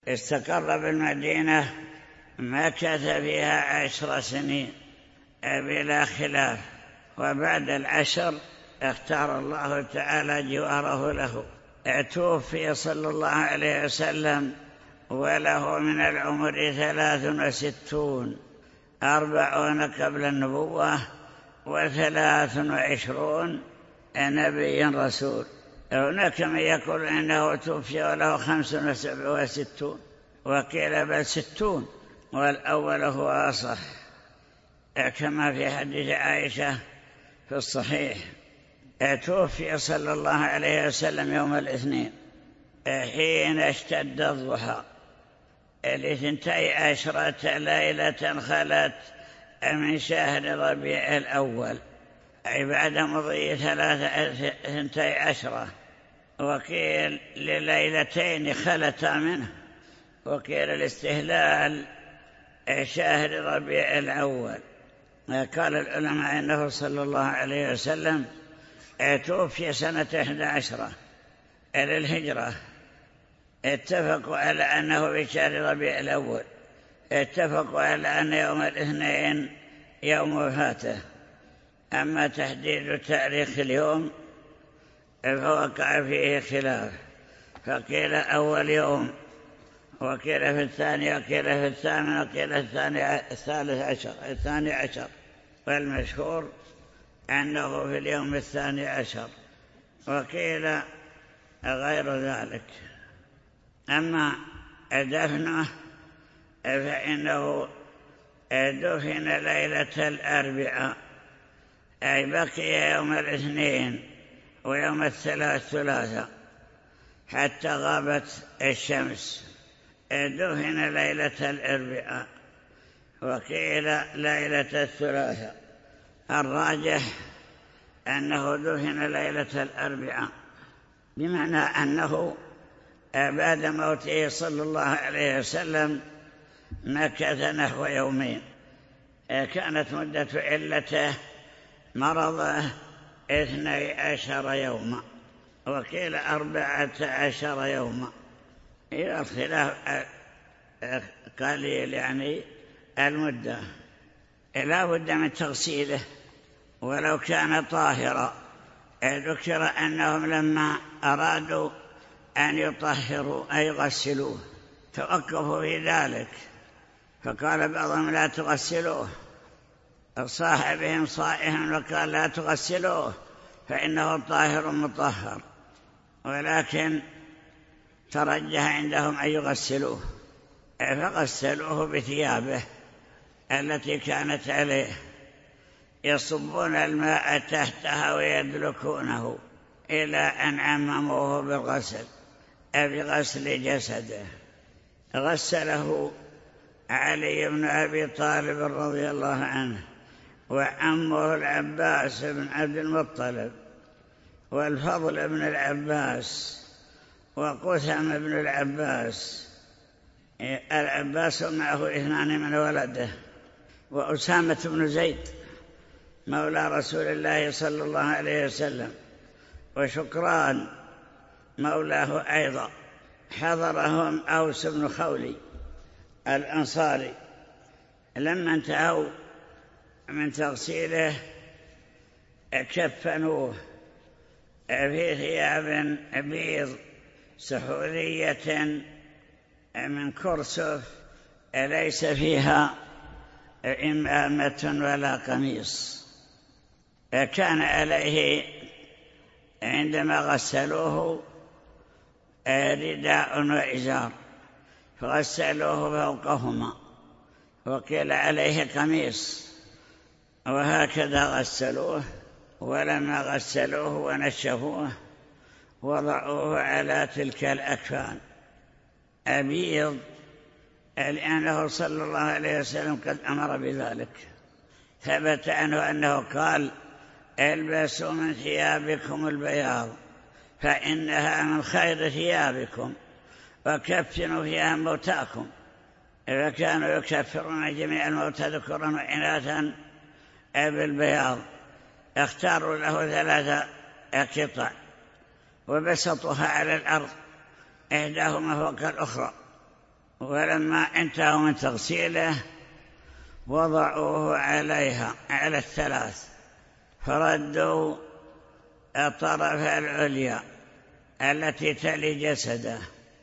استقر بالمدينة مكث فيها 10 سنين بلا خلاف، وبعد 10 اختار الله تعالى جواره له. توفي صلى الله عليه وسلم وله من العمر 63، 40 قبل النبوة و23 نبي رسول. هناك من يقول إنه توفي وله 65، وقيل بل 60، والأول هو أصح، كما في حديث عائشة في الصحيح. توفي صلى الله عليه وسلم يوم الاثنين حين اشتد الضحى، 12 ليلة خلت من شهر ربيع الأول، أي بعد مضي 12، وقيل لليلتين خلتا منه، وقيل الاستهلال شهر ربيع الأول. قال العلماء إنه صلى الله عليه وسلم توفي سنة 11 للهجرة. اتفقوا على أنه في شهر ربيع الأول، اتفقوا على أن يوم الاثنين يوم وفاته. أما تحديد تاريخ اليوم فوقع فيه خلاف، فقيل أول يوم، وقيل في الثاني، وقيل في الثامن، وقيل الثاني عشر، والمشهور أنه في اليوم 12، وقيل غير ذلك. أما دفنه فإنه دفن ليلة الأربعاء، أي بقي يوم الاثنين ويوم الثلاثاء حتى غابت الشمس. دفن ليلة الأربعاء، وقيل ليلة الثلاثاء. الراجح أنه دفن ليلة الأربعاء، بمعنى أنه بعد موته صلى الله عليه وسلم مكث نحو يومين. كانت مدة علته مرضه 12 يوما، وقيل 14 يوما، إلى الخلاف قليل يعني المدة. لا بد من تغسيله ولو كان طاهرا. ذكر أنهم لما أرادوا أن يطهروا أي يغسلوه توقفوا في ذلك، فقال بعضهم لا تغسلوه، صاح بهم صائح وقال لا تغسلوه فإنه طاهر مطهر، ولكن ترجح عندهم أن يغسلوه، فغسلوه بثيابه التي كانت عليه، يصبون الماء تحتها ويدلكونه إلى أن عمموه بالغسل، بغسل جسده. غسله علي بن أبي طالب رضي الله عنه، وعمه العباس بن عبد المطلب، والفضل بن العباس، وقثم بن العباس. العباس معه 2 من ولده، وأسامة بن زيد مولى رسول الله صلى الله عليه وسلم، وشكران مولاه أيضا. حضرهم أوس بن خولي الأنصاري. لما انتهوا من تغسيله كفنوه في ثياب بيض سحورية من كرسف ليس فيها إمامة ولا قميص. كان عليه عندما غسلوه رداء وإزار، فغسلوه فوقهما، وقيل عليه قميص، وهكذا غسلوه. ولما غسلوه ونشفوه وضعوه على تلك الأكفان أبيض، لأنه صلى الله عليه وسلم قد أمر بذلك. ثبت عنه أنه قال: البسوا من ثيابكم البياض فإنها من خير ثيابكم، وكفنوا فيها موتاكم. فكانوا يكفرون جميع الموتى ذكرا وإناثا بالبياض. اختاروا له 3 قطع وبسطوها على الأرض، إحداهما فوق الأخرى، ولما انتهوا من تغسيله وضعوه عليها على الثلاث، فردوا الطرف العليا التي تلي جسده،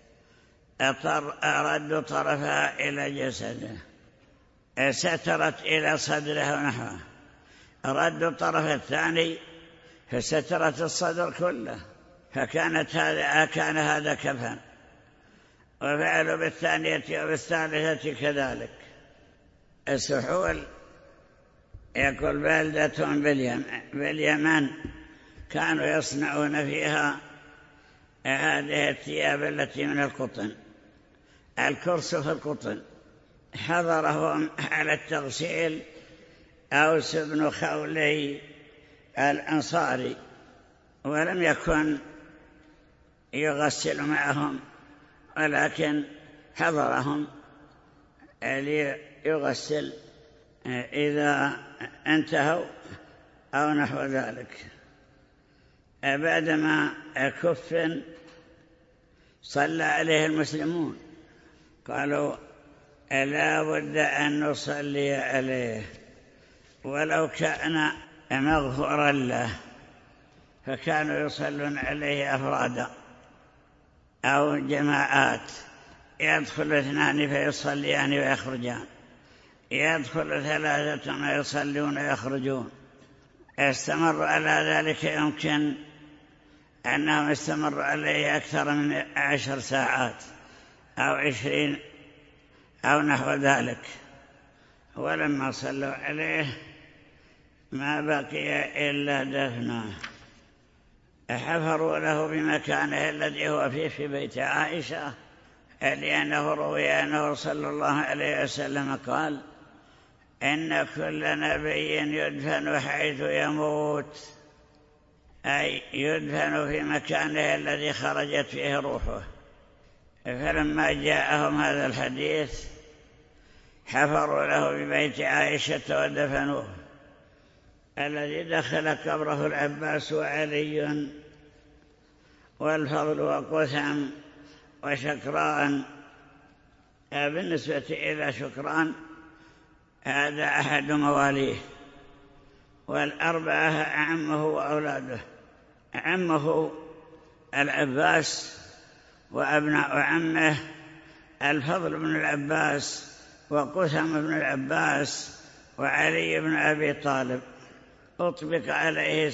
ردوا طرفها إلى جسده، سترت إلى صدره ونحوه، ردوا الطرف الثاني فسترت الصدر كله، كان هذا كفن. وفعلوا بالثانية وبالثالثة كذلك. السحول يقول بلدة باليمن كانوا يصنعون فيها هذه الثياب التي من القطن، الكرسف القطن. حضرهم على التغسيل أوس بن خولي الأنصاري، ولم يكن يغسل معهم، ولكن حضرهم ليغسل إذا انتهوا أو نحو ذلك. بعدما كفن صلى عليه المسلمون، قالوا لا بد أن نصلي عليه ولو كان مغفورا له، فكانوا يصلون عليه أفرادا أو جماعات، يدخل 2 فيصليان ويخرجان، يدخل 3 ويصلون ويخرجون. استمروا على ذلك، يمكن أنهم استمروا عليه أكثر من 10 ساعات أو 20 أو نحو ذلك. ولما صلوا عليه ما بقي إلا دفنه. حفروا له بمكانه الذي هو فيه في بيت عائشة، لأنه روي أنه صلى الله عليه وسلم قال: إن كل نبي يدفن حيث يموت، أي يدفن في مكانه الذي خرجت فيه روحه. فلما جاءهم هذا الحديث حفروا له ببيت عائشة ودفنوه. الذي دخل قبره العباس وعلي والفضل وقثم وشكران. بالنسبة إلى شكران هذا أحد مواليه، والأربعة عمه وأولاده. عمه العباس وأبناء عمه الفضل بن العباس وقثم بن العباس وعلي بن أبي طالب. أطبق عليه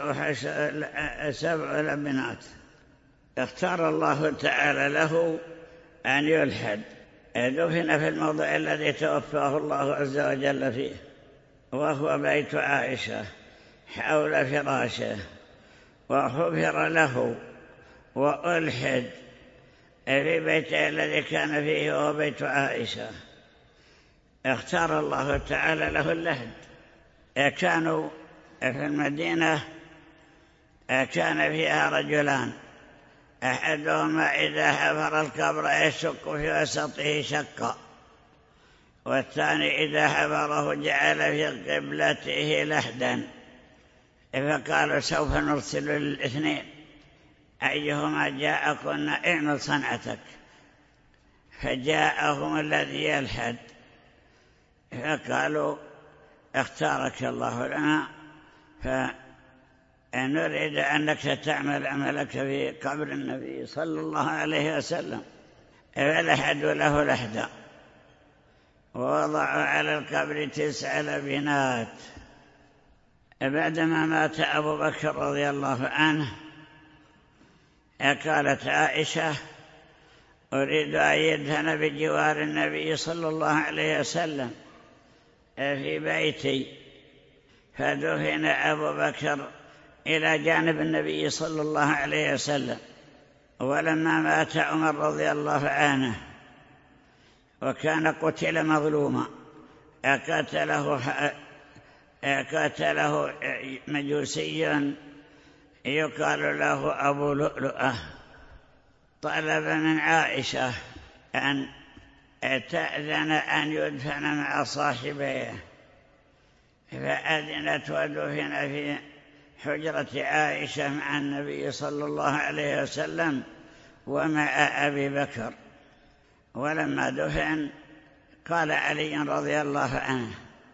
7 لبنات. اختار الله تعالى له أن يلحد. دفن في الموضع الذي توفاه الله عز وجل فيه، وهو بيت عائشة، حول فراشه، وحفر له وألحد في بيته الذي كان فيه، وهو بيت عائشة. اختار الله تعالى له اللحد. كانوا في المدينة كان فيها رجلان، أحدهما إذا حفر القبر يشق في وسطه شقا، والثاني إذا حفره جعل في قبلته لحدا. فقالوا سوف نرسل الاثنين، أيهما جاء قلنا اعمل صنعتك. فجاءهم الذي يلحد، فقالوا اختارك الله لنا، فنريد أنك تعمل عملك في قبر النبي صلى الله عليه وسلم. فلحدوا له لحدا، ووضعوا على القبر 9 لبنات. بعدما مات أبو بكر رضي الله عنه، قالت عائشة: أريد أن يدفن بجوار النبي صلى الله عليه وسلم في بيتي. فدفن أبو بكر إلى جانب النبي صلى الله عليه وسلم. ولما مات عمر رضي الله عنه وكان قتل مظلوما، قتله مجوسي يقال له أبو لؤلؤة. طلب من عائشة أن تأذن أن يدفن مع صاحبيه، فأذنت ودفن في حجرة عائشة مع النبي صلى الله عليه وسلم ومع أبي بكر. ولما دفن قال علي رضي الله عنه: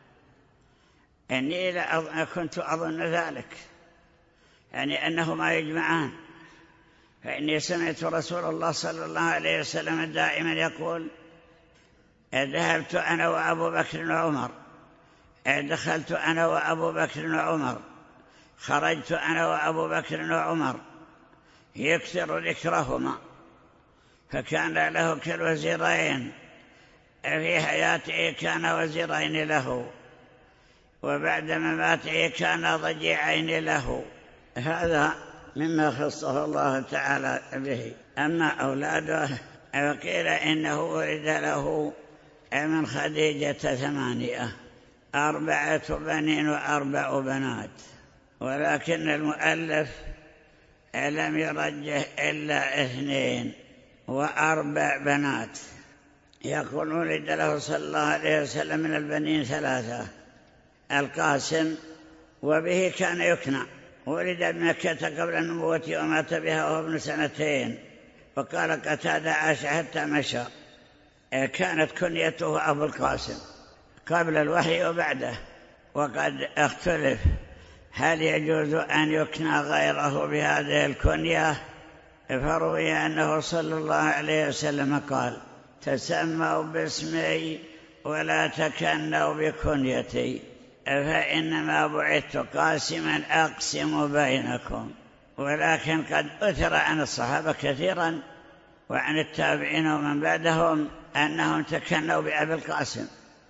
إني كنت أظن ذلك، يعني أنهما يجمعان، فإني سمعت رسول الله صلى الله عليه وسلم دائما يقول: ذهبت أنا وأبو بكر وعمر، دخلت أنا وأبو بكر وعمر، خرجت أنا وأبو بكر وعمر، يكثر ذكرهما، فكان له كالوزيرين، في حياته كان وزيرين له، وبعد مماته كان ضجيعين له. هذا مما خصه الله تعالى به. أما أولاده وقيل إنه ولد له من خديجة 8، 4 بنين و4 بنات، ولكن المؤلف لم يرجح إلا 2 و4 بنات. يقول: ولد له صلى الله عليه وسلم من البنين 3: القاسم، وبه كان يكنى، ولد بمكة قبل النبوة ومات بها وهو ابن 2. وقال قتادة: عاش حتى مشى. كانت كنيته أبو القاسم قبل الوحي وبعده، وقد اختلف هل يجوز أن يكنى غيره بهذه الكنية، فروي أنه صلى الله عليه وسلم قال: تسموا باسمي ولا تكنوا بكنيتي، فإنما بعثت قاسما أقسم بينكم. ولكن قد أثر عن الصحابة كثيرا وعن التابعين ومن بعدهم أنهم تكنوا بأبي القاسم،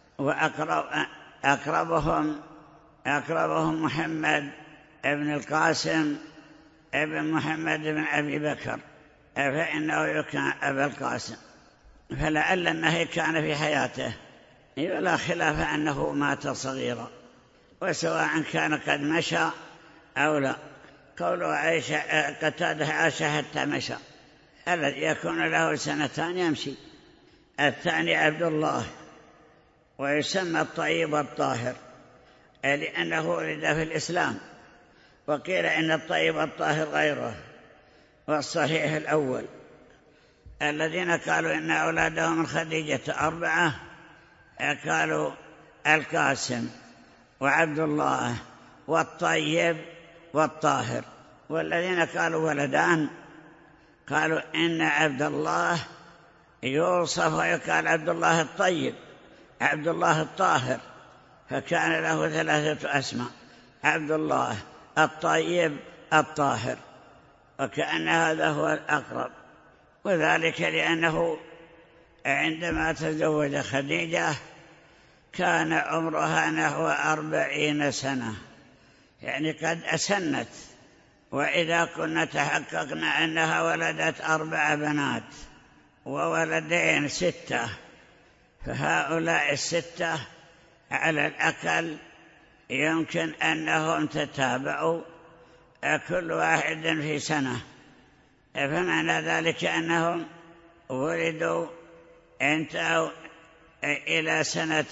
وأقربهم محمد ابن القاسم ابن محمد بن أبي بكر، فإنه يكنى أبا القاسم، فلعل النهي كان في حياته، ولا خلاف أنه مات صغيرا، وسواء كان قد مشى أو لا. قوله قتادة: عاش حتى مشى، الذي يكون له 2 يمشي. الثاني عبد الله، ويسمى الطيب الطاهر لأنه ولد في الإسلام، وقيل إن الطيب الطاهر غيره، والصحيح الأول. الذين قالوا إن أولادهم من خديجة 4 قالوا القاسم وعبد الله والطيب والطاهر. والذين قالوا ولدان قالوا إن عبد الله يوصف ويقال عبد الله الطيب، عبد الله الطاهر، فكان له 3 أسماء: عبد الله الطيب الطاهر، وكأن هذا هو الأقرب. وذلك لأنه عندما تزوج خديجة كان عمرها نحو 40 سنة، يعني قد أسنت. وإذا كنا تحققنا أنها ولدت 4 بنات وولدين 6، فهؤلاء 6 على الأقل يمكن أنهم تتابعوا كل واحد في سنة، فمعنى ذلك أنهم ولدوا انتهوا إلى سنة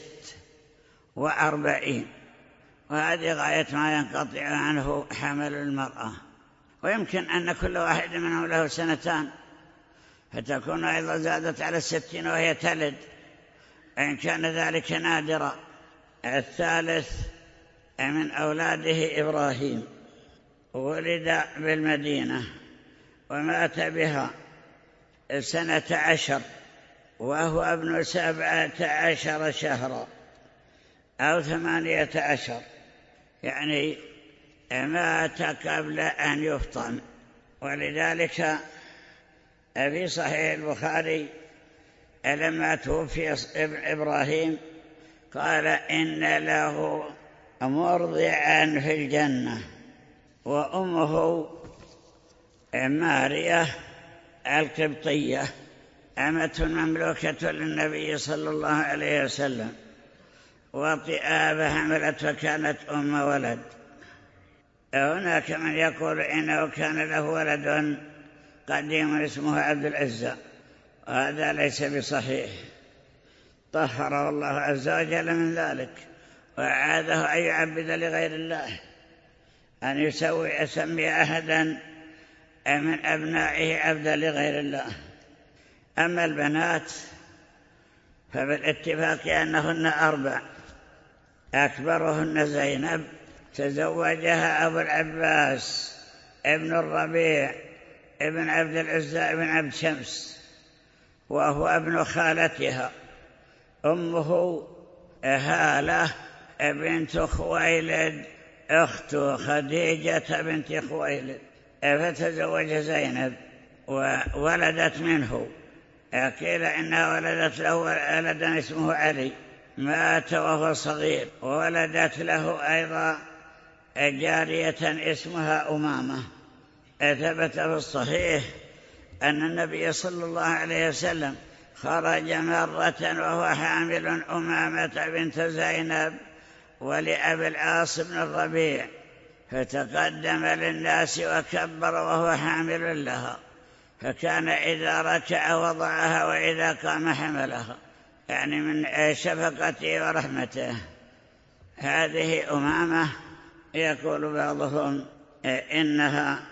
46، وهذه غاية ما ينقطع عنه حمل المرأة. ويمكن أن كل واحد منهم له 2، فتكون أيضا زادت على 60 وهي تلد، إن كان ذلك نادرا. الثالث من أولاده إبراهيم، ولد بالمدينة ومات بها 12، وهو ابن 17 شهرا أو 18، يعني مات قبل أن يفطم. ولذلك في صحيح البخاري لما توفي إبراهيم قال: إن له مرضعا في الجنة، وأمه ماريا القبطية، أمة مملوكة للنبي صلى الله عليه وسلم، وطئها فحملت فكانت أم ولد. هناك من يقول إنه كان له ولد قديم اسمه عبد العزة، وهذا ليس بصحيح، طهره الله عز وجل من ذلك، وعاده أن يعبد لغير الله، أن يسمي أحدا من أبنائه عبدا لغير الله. أما البنات فبالاتفاق أنهن 4. أكبرهن زينب تزوجها أبو العباس ابن الربيع ابن عبد العزى ابن عبد شمس، وهو ابن خالتها. أمه هالة بنت خويلد أخت خديجة بنت خويلد، فتزوج زينب وولدت منه. قيل إنها ولدت له ولدا اسمه علي، مات وهو صغير. وولدت له أيضا جارية اسمها أمامة. ثبت في الصحيح أن النبي صلى الله عليه وسلم خرج مرة وهو حامل أمامة بنت زينب ولأبي العاص بن الربيع، فتقدم للناس وكبر وهو حامل لها، فكان إذا ركع وضعها وإذا قام حملها، يعني من شفقته ورحمته. هذه أمامة يقول بعضهم إنها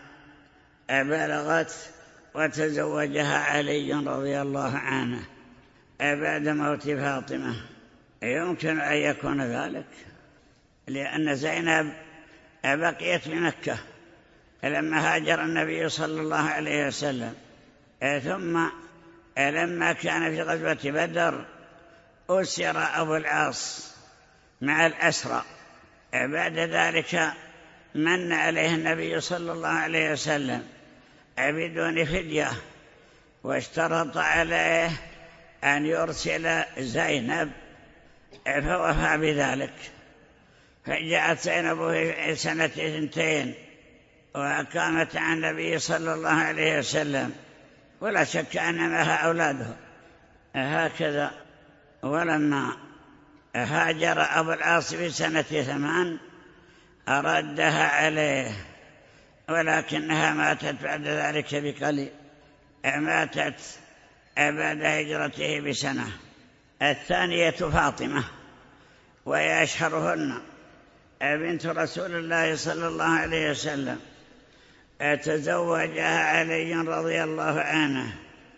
بلغت وتزوجها علي رضي الله عنه بعد موت فاطمة. يمكن أن يكون ذلك لأن زينب بقيت بمكة لما هاجر النبي صلى الله عليه وسلم، ثم لما كان في غزوة بدر أسر أبو العاص مع الأسرى. بعد ذلك من عليه النبي صلى الله عليه وسلم بدون فدية، واشترط عليه أن يرسل زينب، فوفى بذلك. فجاءت زينب في سنة 2 وأقامت عن النبي صلى الله عليه وسلم، ولا شك أن معها أولاده. هكذا ولما هاجر أبو العاص في سنة 8 أردها عليه، ولكنها ماتت بعد ذلك بقليل، ماتت بعد هجرته بسنة. الثانية فاطمة، وهي أشهرهن، بنت رسول الله صلى الله عليه وسلم، تزوجها علي رضي الله عنه،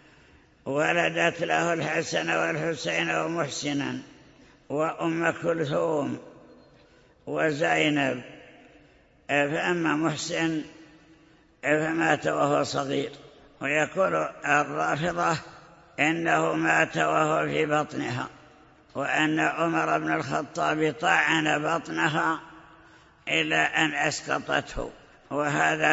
ولدت له الحسن والحسين ومحسنا وأم كلثوم وزينب. فأما محسن فمات وهو صغير، ويقول الرافضة إنه مات وهو في بطنها، وأن عمر بن الخطاب طعن بطنها إلى أن أسقطته، وهذا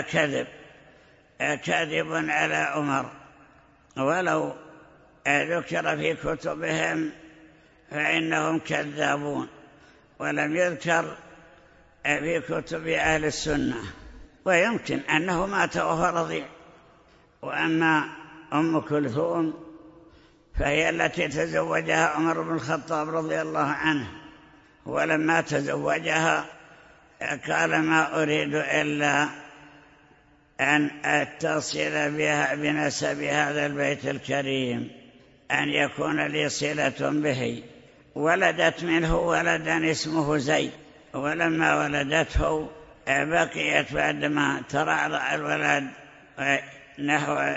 كذب على عمر، ولو ذكر في كتبهم فإنهم كذابون، ولم يذكر في كتب أهل السنة. ويمكن أنه مات وهو رضيع. وأما أم كلثوم فهي التي تزوجها عمر بن الخطاب رضي الله عنه، ولما تزوجها قال ما أريد إلا أن أتصل بها بنسب هذا البيت الكريم، أن يكون لي صلة به. ولدت منه ولدا اسمه زيد، ولما ولدته بقيت بعدما ترعرع الولد نحو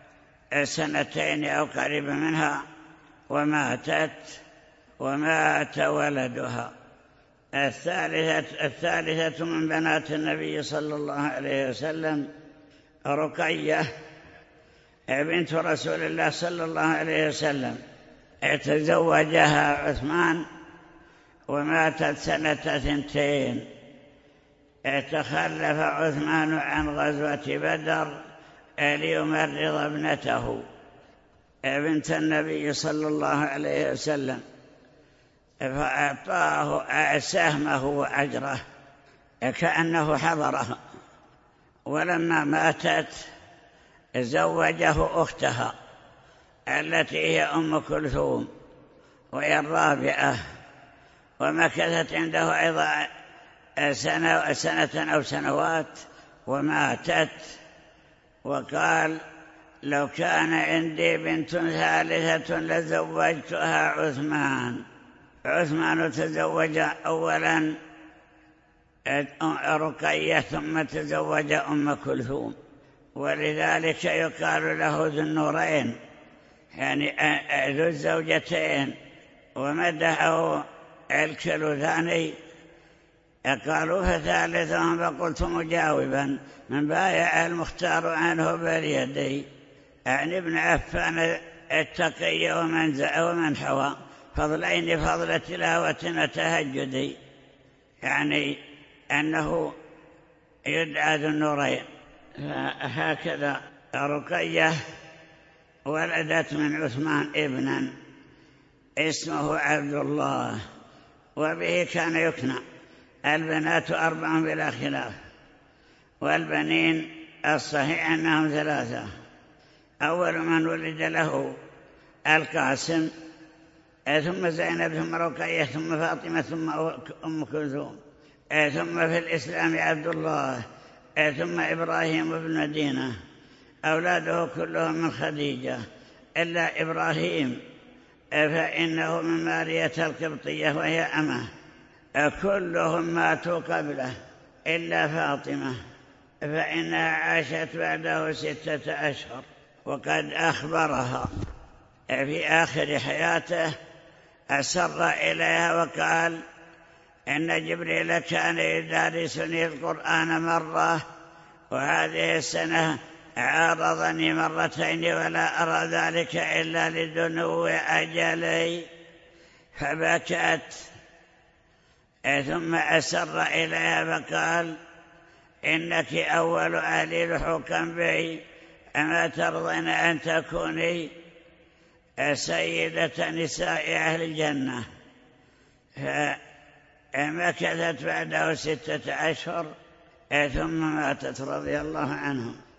2 أو قريب منها وماتت، ومات ولدها. الثالثة من بنات النبي صلى الله عليه وسلم رقية بنت رسول الله صلى الله عليه وسلم، تزوجها عثمان وماتت سنة 2. تخلف عثمان عن غزوة بدر ليمرض ابنته بنت النبي صلى الله عليه وسلم، فأعطاه سهمه وأجره كأنه حضره. ولما ماتت زوجه أختها التي هي أم كلثوم، وهي الرابعة، ومكثت عنده أيضا سنة أو سنوات وماتت. وقال لو كان عندي بنت ثالثة لزوجتها عثمان. عثمان تزوج أولا رقية ثم تزوج أم كلثوم، ولذلك يقال له ذو النورين، يعني ذو الزوجتين، ومدحه الكلوثاني. قالوا فثالثهم فقلت مجاوبا: من بايع المختار عنه باليدي، يعني ابن عفان التقي ومن حوى فضلين فضل تلاوة وتهجد، يعني أنه يدعى ذو النورين. هكذا رقية ولدت من عثمان ابنا اسمه عبد الله، وبه كان يكنى. البنات 4 بلا خلاف، والبنين الصحيح أنهم 3. أول من ولد له القاسم، ثم زينب، ثم رقية، ثم فاطمة، ثم أم كلثوم، ثم في الإسلام عبد الله، ثم إبراهيم بن دينة. أولاده كلهم من خديجة إلا إبراهيم، فإنه من مارية القبطية وهي أمه. كلهم ماتوا قبله إلا فاطمة، فإنها عاشت بعده 6 أشهر. وقد أخبرها في آخر حياته، أسر إليها وقال: إن جبريل كان يدارسني القرآن مرة، وهذه السنة عارضني 2 ولا أرى ذلك إلا لدنو أجلي. فبكت، ثم أسر إليها فقال: إنك أول أهلي لحوقا بي، أما ترضين أن تكوني سيدة نساء أهل الجنة؟ فمكثت بعده 6 أشهر ثم ماتت رضي الله عنهم.